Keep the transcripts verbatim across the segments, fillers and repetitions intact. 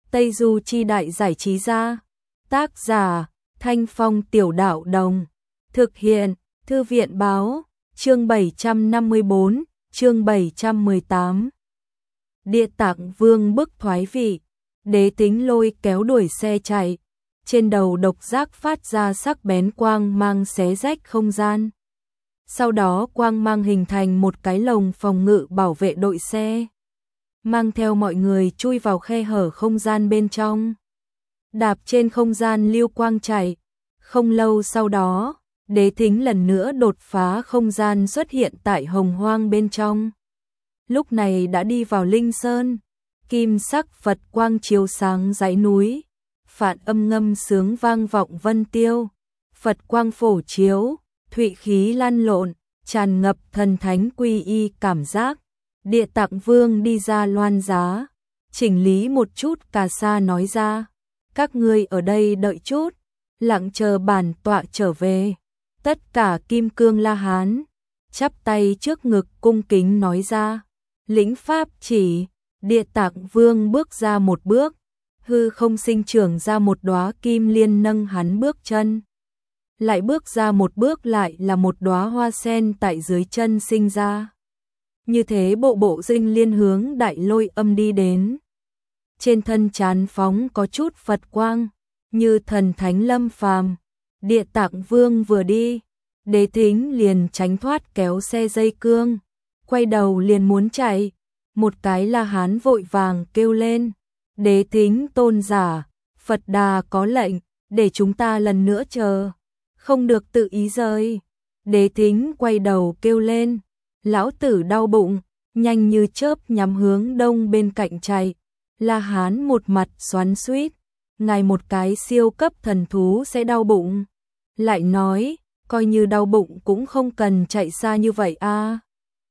Tây Du Chi Đại Giải Trí Gia. Tác giả Thanh Phong Tiểu Đạo Đồng. Thực hiện Thư viện Báo. Chương bảy trăm năm mươi bốn, chương bảy trăm mười tám. Địa Tạng Vương bức thoái vị. Đế Tính lôi kéo đuổi xe chạy. Trên đầu độc giác phát ra sắc bén quang mang xé rách không gian. Sau đó quang mang hình thành một cái lồng phòng ngự bảo vệ đội xe, mang theo mọi người chui vào khe hở không gian bên trong. Đạp trên không gian lưu quang chạy. Không lâu sau đó, Đế Thính lần nữa đột phá không gian xuất hiện tại Hồng Hoang bên trong. Lúc này đã đi vào Linh Sơn. Kim sắc Phật quang chiếu sáng dãy núi. Phạn âm ngâm sướng vang vọng vân tiêu. Phật quang phổ chiếu, thụy khí lan lộn, tràn ngập thần thánh quy y cảm giác. Địa Tạng Vương đi ra loan giá, chỉnh lý một chút cà sa nói ra. Các ngươi ở đây đợi chút, lặng chờ bản tọa trở về. Tất cả Kim Cương La Hán chắp tay trước ngực cung kính nói ra. Lĩnh pháp chỉ. Địa Tạng Vương bước ra một bước, hư không sinh trưởng ra một đóa kim liên nâng hắn bước chân. Lại bước ra một bước lại là một đóa hoa sen tại dưới chân sinh ra. Như thế bộ bộ dinh liên hướng Đại Lôi Âm đi đến. Trên thân trán phóng có chút Phật quang, như thần thánh lâm phàm. Địa Tạng Vương vừa đi, Đế Thính liền tránh thoát kéo xe dây cương, quay đầu liền muốn chạy. Một cái La Hán vội vàng kêu lên. Đế Thính tôn giả, Phật Đà có lệnh, để chúng ta lần nữa chờ, không được tự ý rời. Đế Thính quay đầu kêu lên. Lão tử đau bụng, nhanh như chớp nhắm hướng đông bên cạnh chạy. La Hán một mặt xoắn xuýt, ngài một cái siêu cấp thần thú sẽ đau bụng. Lại nói, coi như đau bụng cũng không cần chạy xa như vậy a.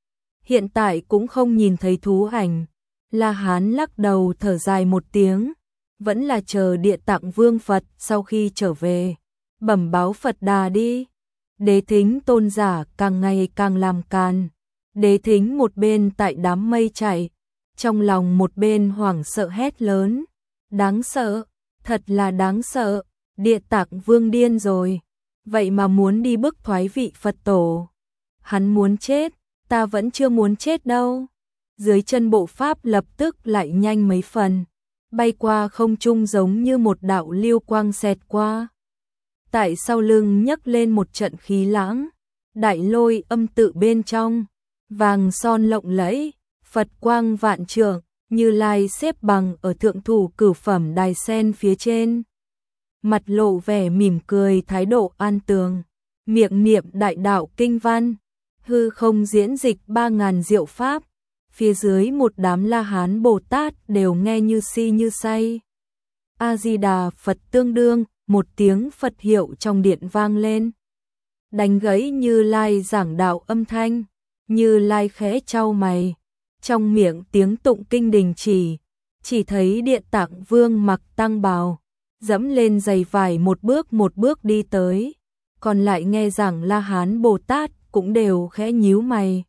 Hiện tại cũng không nhìn thấy thú ảnh. La Hán lắc đầu thở dài một tiếng, vẫn là chờ Địa Tạng Vương Phật sau khi trở về, bẩm báo Phật Đà đi. Đế Thính tôn giả càng ngày càng làm càn. Đế Thính một bên tại đám mây chạy, trong lòng một bên hoảng sợ hét lớn. Đáng sợ, thật là đáng sợ, Địa Tạng Vương điên rồi, vậy mà muốn đi bức thoái vị Phật tổ. Hắn muốn chết, ta vẫn chưa muốn chết đâu. Dưới chân bộ pháp lập tức lại nhanh mấy phần, bay qua không trung giống như một đạo lưu quang xẹt qua. Tại sau lưng nhấc lên một trận khí lãng, Đại Lôi Âm tự bên trong, vàng son lộng lẫy, Phật quang vạn trượng, Như Lai xếp bằng ở thượng thủ cửu phẩm đài sen phía trên. Mặt lộ vẻ mỉm cười thái độ an tường, miệng niệm đại đạo kinh văn, hư không diễn dịch ba ngàn diệu pháp. Phía dưới một đám La Hán Bồ Tát đều nghe như si như say. A-di-đà Phật tương đương, một tiếng Phật hiệu trong điện vang lên, đánh gãy Như Lai giảng đạo âm thanh. Như Lai khẽ chau mày, trong miệng tiếng tụng kinh đình chỉ, chỉ thấy Địa Tạng Vương mặc tăng bào, dẫm lên giày vải một bước một bước đi tới, còn lại nghe rằng La Hán Bồ Tát cũng đều khẽ nhíu mày,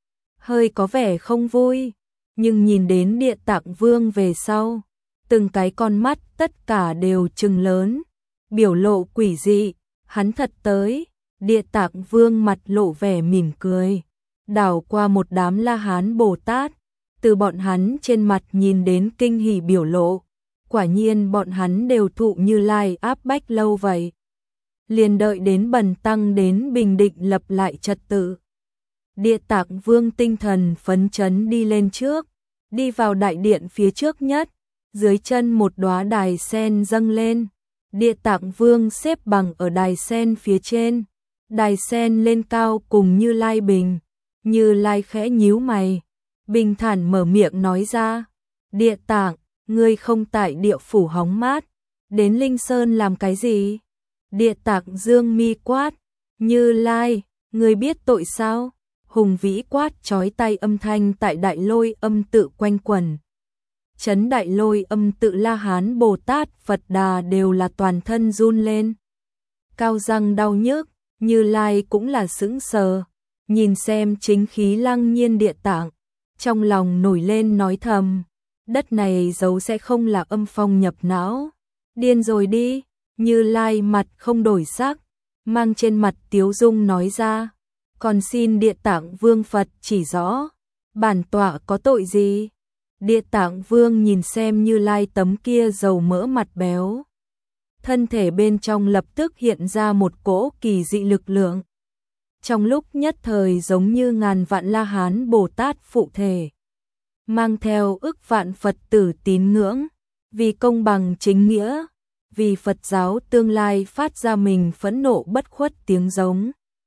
hơi có vẻ không vui, nhưng nhìn đến Địa Tạng Vương về sau, từng cái con mắt tất cả đều trừng lớn, biểu lộ quỷ dị. Hắn thật tới. Địa Tạng Vương mặt lộ vẻ mỉm cười, đảo qua một đám La Hán Bồ Tát, từ bọn hắn trên mặt nhìn đến kinh hỉ biểu lộ. Quả nhiên bọn hắn đều thụ Như Lai áp bách lâu vậy, liền đợi đến bần tăng đến bình định lập lại trật tự. Địa Tạng Vương tinh thần phấn chấn đi lên trước, đi vào đại điện phía trước nhất, dưới chân một đóa đài sen dâng lên. Địa Tạng Vương xếp bằng ở đài sen phía trên, đài sen lên cao cùng Như Lai bình. Như Lai khẽ nhíu mày, bình thản mở miệng nói ra. Địa Tạng, ngươi không tại địa phủ hóng mát, đến Linh Sơn làm cái gì? Địa Tạng dương mi quát. Như Lai, ngươi biết tội sao? Hùng vĩ quát chói tai âm thanh tại Đại Lôi Âm tự quanh quẩn. Chấn Đại Lôi Âm tự La Hán Bồ Tát Phật Đà đều là toàn thân run lên, cao răng đau nhức. Như Lai cũng là sững sờ, nhìn xem chính khí lăng nhiên Địa Tạng, trong lòng nổi lên nói thầm. đất này giấu sẽ không là âm phong nhập não. Điên rồi đi, Như Lai mặt không đổi sắc, mang trên mặt tiếu dung nói ra, còn xin Địa Tạng Vương Phật chỉ rõ, bản tọa có tội gì? Địa Tạng Vương nhìn xem Như Lai tấm kia dầu mỡ mặt béo. Thân thể bên trong lập tức hiện ra một cỗ kỳ dị lực lượng. Trong lúc nhất thời giống như ngàn vạn La Hán Bồ Tát phụ thể. Mang theo ức vạn Phật tử tín ngưỡng, vì công bằng chính nghĩa, vì Phật giáo tương lai phát ra mình phẫn nộ bất khuất tiếng giống.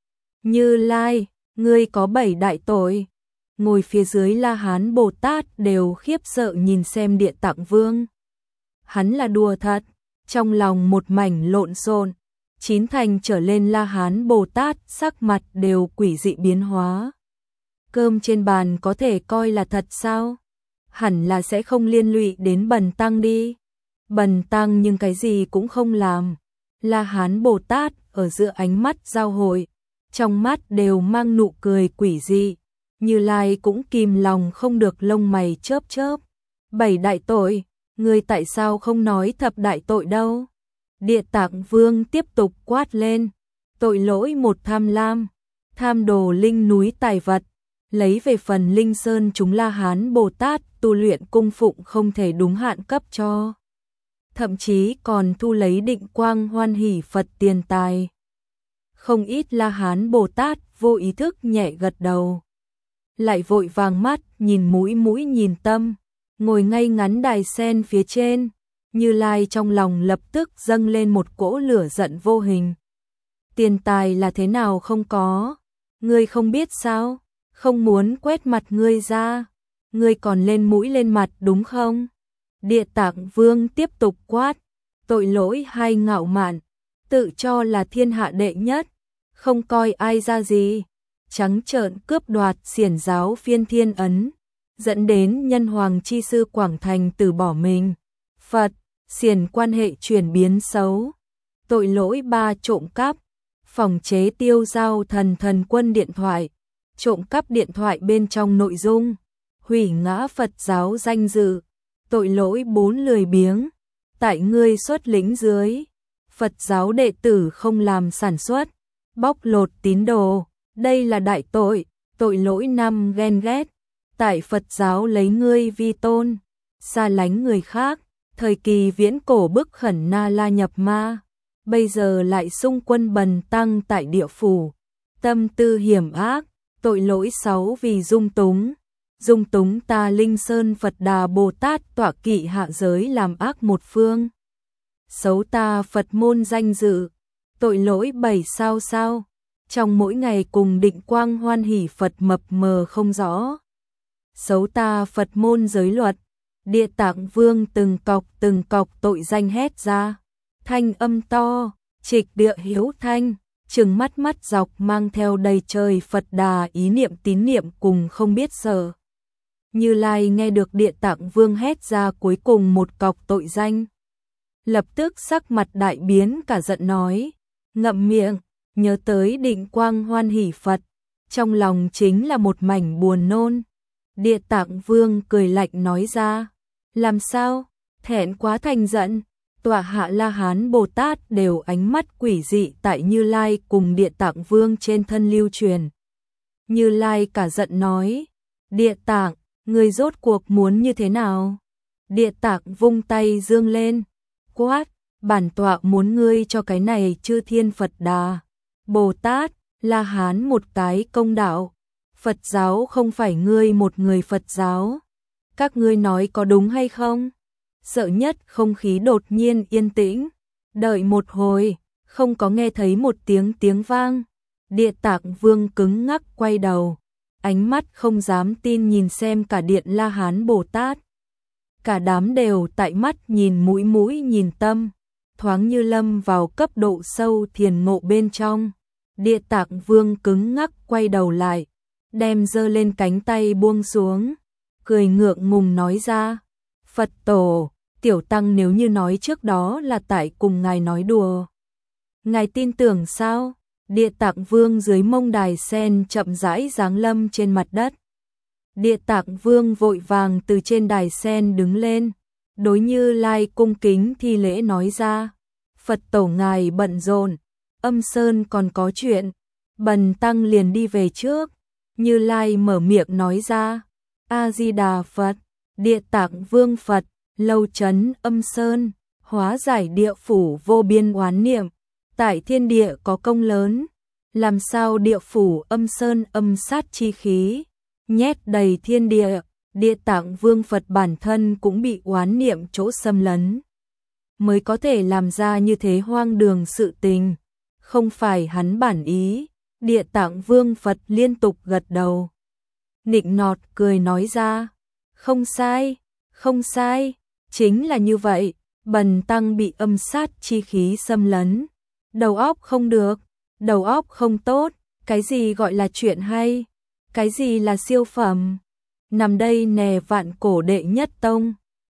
Như Lai, ngươi có bảy đại tội. Ngồi phía dưới La Hán Bồ Tát đều khiếp sợ nhìn xem Địa Tạng Vương. Hắn là đùa thật, trong lòng một mảnh lộn xộn. Chín thành trở lên La Hán Bồ Tát sắc mặt đều quỷ dị biến hóa. Cơm trên bàn có thể coi là thật sao? Hẳn là sẽ không liên lụy đến Bần Tăng đi. Bần Tăng nhưng cái gì cũng không làm. La Hán Bồ Tát ở giữa ánh mắt giao hội, trong mắt đều mang nụ cười quỷ dị. Như Lai cũng kìm lòng không được lông mày chớp chớp. Bảy đại tội, ngươi tại sao không nói thập đại tội đâu? Địa Tạng Vương tiếp tục quát lên, tội lỗi một tham lam, tham đồ linh núi tài vật, lấy về phần linh sơn chúng La Hán Bồ Tát tu luyện cung phụng không thể đúng hạn cấp cho. Thậm chí còn thu lấy Định Quang Hoan Hỷ Phật tiền tài. Không ít La Hán Bồ Tát vô ý thức nhẹ gật đầu. Lại vội vàng mắt nhìn mũi mũi nhìn tâm, ngồi ngay ngắn đài sen phía trên. Như Lai trong lòng lập tức dâng lên một cỗ lửa giận vô hình. Tiền tài là thế nào không có? Ngươi không biết sao? Không muốn quét mặt ngươi ra. Ngươi còn lên mũi lên mặt đúng không? Địa Tạng Vương tiếp tục quát. Tội lỗi hay ngạo mạn, tự cho là thiên hạ đệ nhất, không coi ai ra gì. Trắng trợn cướp đoạt xiển giáo phiên thiên ấn, dẫn đến nhân hoàng chi sư Quảng Thành từ bỏ mình. Phật, xiển quan hệ chuyển biến xấu. Tội lỗi ba trộm cắp, phòng chế tiêu giao thần thần quân điện thoại, trộm cắp điện thoại bên trong nội dung, hủy ngã Phật giáo danh dự. Tội lỗi bốn lười biếng, tại ngươi xuất lĩnh dưới, Phật giáo đệ tử không làm sản xuất, bóc lột tín đồ, đây là đại tội. Tội lỗi năm ghen ghét, tại Phật giáo lấy ngươi vi tôn, xa lánh người khác, thời kỳ viễn cổ bức khẩn Na La nhập ma, bây giờ lại xung quân Bần Tăng tại địa phủ, tâm tư hiểm ác. Tội lỗi sáu vì dung túng, dung túng ta Linh Sơn Phật Đà Bồ Tát tọa kỵ hạ giới làm ác một phương, xấu ta Phật môn danh dự. Tội lỗi bảy sao sao, trong mỗi ngày cùng Định Quang Hoan Hỷ Phật mập mờ không rõ, xấu ta Phật môn giới luật. Địa Tạng Vương từng cọc từng cọc tội danh hét ra, thanh âm to, trịch địa hiếu thanh, trừng mắt mắt dọc mang theo đầy trời Phật Đà ý niệm tín niệm cùng không biết sợ. Như Lai nghe được Địa Tạng Vương hét ra cuối cùng một cọc tội danh, lập tức sắc mặt đại biến cả giận nói, ngậm miệng, nhớ tới Định Quang Hoan Hỷ Phật, trong lòng chính là một mảnh buồn nôn. Địa Tạng Vương cười lạnh nói ra, làm sao, thẹn quá thành giận. Tọa hạ La Hán Bồ Tát đều ánh mắt quỷ dị tại Như Lai cùng Địa Tạng Vương trên thân lưu truyền. Như Lai cả giận nói, Địa Tạng, ngươi rốt cuộc muốn như thế nào? Địa Tạng vung tay dương lên, quát, bản tọa muốn ngươi cho cái này chư thiên Phật Đà, Bồ Tát, La Hán một cái công đạo. Phật giáo không phải ngươi một người Phật giáo. Các ngươi nói có đúng hay không? Sợ nhất không khí đột nhiên yên tĩnh. Đợi một hồi, không có nghe thấy một tiếng tiếng vang. Địa Tạng Vương cứng ngắc quay đầu, ánh mắt không dám tin nhìn xem cả điện La Hán Bồ Tát. Cả đám đều tại mắt nhìn mũi mũi nhìn tâm, thoáng như lâm vào cấp độ sâu thiền ngộ bên trong. Địa Tạng Vương cứng ngắc quay đầu lại, đem giơ lên cánh tay buông xuống, cười ngượng ngùng nói ra, Phật tổ, tiểu tăng nếu như nói trước đó là tại cùng ngài nói đùa, ngài tin tưởng sao? Địa Tạng Vương dưới mông đài sen chậm rãi giáng lâm trên mặt đất. Địa Tạng Vương vội vàng từ trên đài sen đứng lên, đối Như Lai cung kính thi lễ nói ra, Phật tổ ngài bận rộn, Âm Sơn còn có chuyện, bần tăng liền đi về trước. Như Lai mở miệng nói ra, A Di Đà Phật, Địa Tạng Vương Phật, lâu trấn Âm Sơn, hóa giải địa phủ vô biên oán niệm, tại thiên địa có công lớn, làm sao địa phủ Âm Sơn âm sát chi khí nhét đầy thiên địa, Địa Tạng Vương Phật bản thân cũng bị oán niệm chỗ xâm lấn, mới có thể làm ra như thế hoang đường sự tình, không phải hắn bản ý. Địa Tạng Vương Phật liên tục gật đầu, nịnh nọt cười nói ra, không sai, không sai, chính là như vậy, bần tăng bị âm sát chi khí xâm lấn, đầu óc không được, đầu óc không tốt, cái gì gọi là chuyện hay, cái gì là siêu phẩm, nằm đây nè vạn cổ đệ nhất tông.